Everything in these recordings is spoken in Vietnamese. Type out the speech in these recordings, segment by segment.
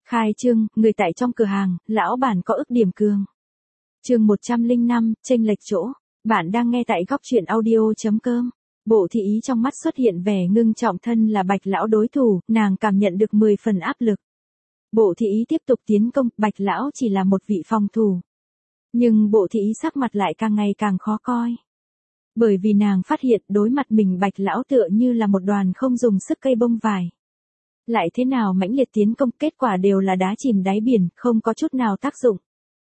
Khai trương, người tại trong cửa hàng, lão bản có ức điểm cường. Chương 105, chênh lệch chỗ. Bạn đang nghe tại góc truyện audio.com. Bộ thị ý trong mắt xuất hiện vẻ ngưng trọng, thân là Bạch lão đối thủ, nàng cảm nhận được 10 phần áp lực. Bộ thị ý tiếp tục tiến công, Bạch lão chỉ là một vị phòng thủ. Nhưng bộ thị ý sắc mặt lại càng ngày càng khó coi. Bởi vì nàng phát hiện đối mặt mình Bạch lão tựa như là một đoàn không dùng sức cây bông vải. Lại thế nào mãnh liệt tiến công, kết quả đều là đá chìm đáy biển, không có chút nào tác dụng.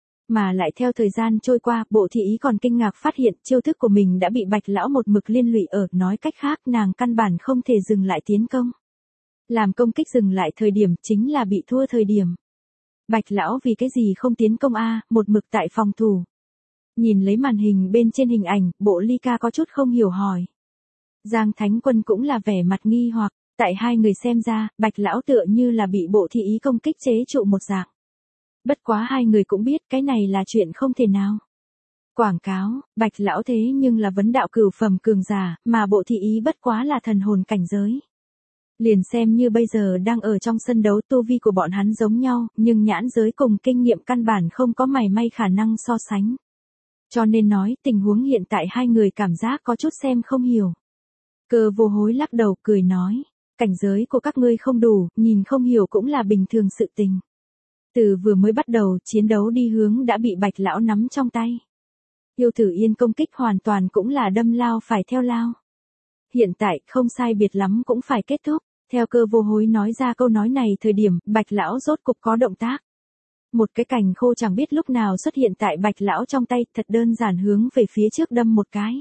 Mà lại theo thời gian trôi qua, bộ thị ý còn kinh ngạc phát hiện chiêu thức của mình đã bị Bạch lão một mực liên lụy ở, nói cách khác nàng căn bản không thể dừng lại tiến công. Làm công kích dừng lại thời điểm chính là bị thua thời điểm. Bạch lão vì cái gì không tiến công a, một mực tại phòng thủ. Nhìn lấy màn hình bên trên hình ảnh, Bộ Ly Ca có chút không hiểu hỏi. Giang Thánh Quân cũng là vẻ mặt nghi hoặc, tại hai người xem ra, Bạch lão tựa như là bị bộ thị ý công kích chế trụ một dạng. Bất quá hai người cũng biết cái này là chuyện không thể nào. Quảng cáo, Bạch lão thế nhưng là vấn đạo cửu phẩm cường giả, mà bộ thị ý bất quá là thần hồn cảnh giới. Liền xem như bây giờ đang ở trong sân đấu, tu vi của bọn hắn giống nhau, nhưng nhãn giới cùng kinh nghiệm căn bản không có mảy may khả năng so sánh. Cho nên nói, tình huống hiện tại hai người cảm giác có chút xem không hiểu. Cơ Vô Hối lắc đầu cười nói, cảnh giới của các ngươi không đủ, nhìn không hiểu cũng là bình thường sự tình. Từ vừa mới bắt đầu, chiến đấu đi hướng đã bị Bạch lão nắm trong tay. Yêu Tử Yên công kích hoàn toàn cũng là đâm lao phải theo lao. Hiện tại, không sai biệt lắm cũng phải kết thúc. Theo Cơ Vô Hối nói ra câu nói này thời điểm, Bạch lão rốt cục có động tác. Một cái cành khô chẳng biết lúc nào xuất hiện tại Bạch lão trong tay, thật đơn giản hướng về phía trước đâm một cái.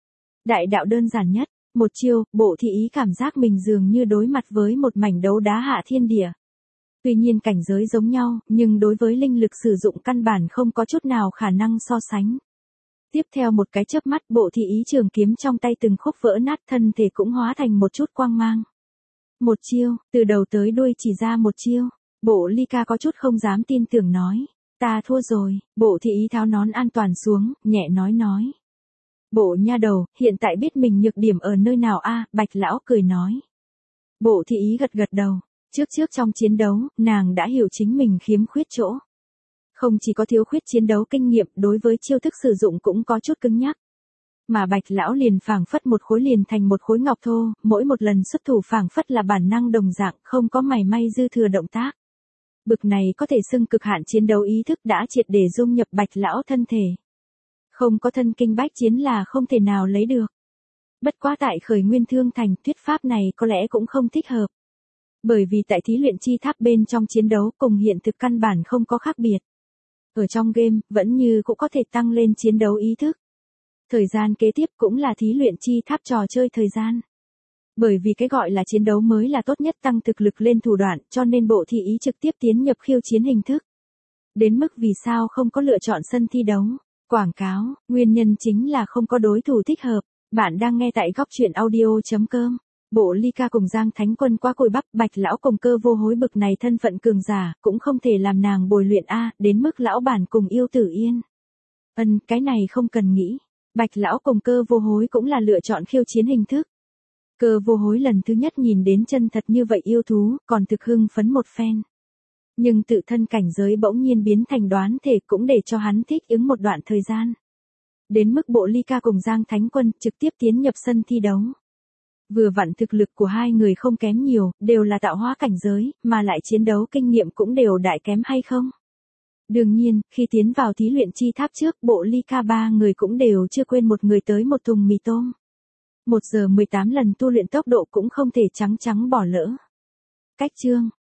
Đại đạo đơn giản nhất, một chiêu, bộ thị ý cảm giác mình dường như đối mặt với một mảnh đấu đá hạ thiên địa. Tuy nhiên cảnh giới giống nhau, nhưng đối với linh lực sử dụng căn bản không có chút nào khả năng so sánh. Tiếp theo một cái chớp mắt, bộ thị ý trường kiếm trong tay từng khúc vỡ nát, thân thể cũng hóa thành một chút quang mang. Một chiêu, từ đầu tới đuôi chỉ ra một chiêu. Bộ Ly Ca có chút không dám tin tưởng nói, ta thua rồi. Bộ thị ý tháo nón an toàn xuống, nhẹ nói. Bộ nha đầu, hiện tại biết mình nhược điểm ở nơi nào a? Bạch lão cười nói. Bộ thị ý gật đầu. Trước trong chiến đấu, nàng đã hiểu chính mình khiếm khuyết chỗ. Không chỉ có thiếu khuyết chiến đấu kinh nghiệm, đối với chiêu thức sử dụng cũng có chút cứng nhắc. Mà Bạch lão liền phảng phất một khối liền thành một khối ngọc thô, mỗi một lần xuất thủ phảng phất là bản năng đồng dạng, không có mảy may dư thừa động tác. Bực này có thể xưng cực hạn chiến đấu ý thức đã triệt để dung nhập Bạch lão thân thể. Không có thân kinh bách chiến là không thể nào lấy được. Bất quá tại Khởi Nguyên Thương Thành, thuyết pháp này có lẽ cũng không thích hợp. Bởi vì tại thí luyện chi tháp bên trong chiến đấu cùng hiện thực căn bản không có khác biệt. Ở trong game, vẫn như cũng có thể tăng lên chiến đấu ý thức. Thời gian kế tiếp cũng là thí luyện chi tháp trò chơi thời gian. Bởi vì cái gọi là chiến đấu mới là tốt nhất tăng thực lực lên thủ đoạn, cho nên bộ thị ý trực tiếp tiến nhập khiêu chiến hình thức. Đến mức vì sao không có lựa chọn sân thi đấu. Quảng cáo, nguyên nhân chính là không có đối thủ thích hợp. Bạn đang nghe tại góc truyện audio.com. Bộ Ly Ca cùng Giang Thánh Quân quá cùi bắp, Bạch lão cùng Cơ Vô Hối bực này thân phận cường giả, cũng không thể làm nàng bồi luyện a, đến mức lão bản cùng Yêu Tử Yên. Cái này không cần nghĩ. Bạch lão cùng Cơ Vô Hối cũng là lựa chọn khiêu chiến hình thức. Cơ Vô Hối lần thứ nhất nhìn đến chân thật như vậy yêu thú, còn thực hưng phấn một phen. Nhưng tự thân cảnh giới bỗng nhiên biến thành đoán thể cũng để cho hắn thích ứng một đoạn thời gian. Đến mức Bộ Ly Ca cùng Giang Thánh Quân trực tiếp tiến nhập sân thi đấu. Vừa vặn thực lực của hai người không kém nhiều, đều là tạo hóa cảnh giới, mà lại chiến đấu kinh nghiệm cũng đều đại kém hay không? Đương nhiên, khi tiến vào thí luyện chi tháp trước, Bộ Ly Ca ba người cũng đều chưa quên một người tới một thùng mì tôm. 1 giờ 18 lần tu luyện tốc độ cũng không thể trắng bỏ lỡ. Cách chương,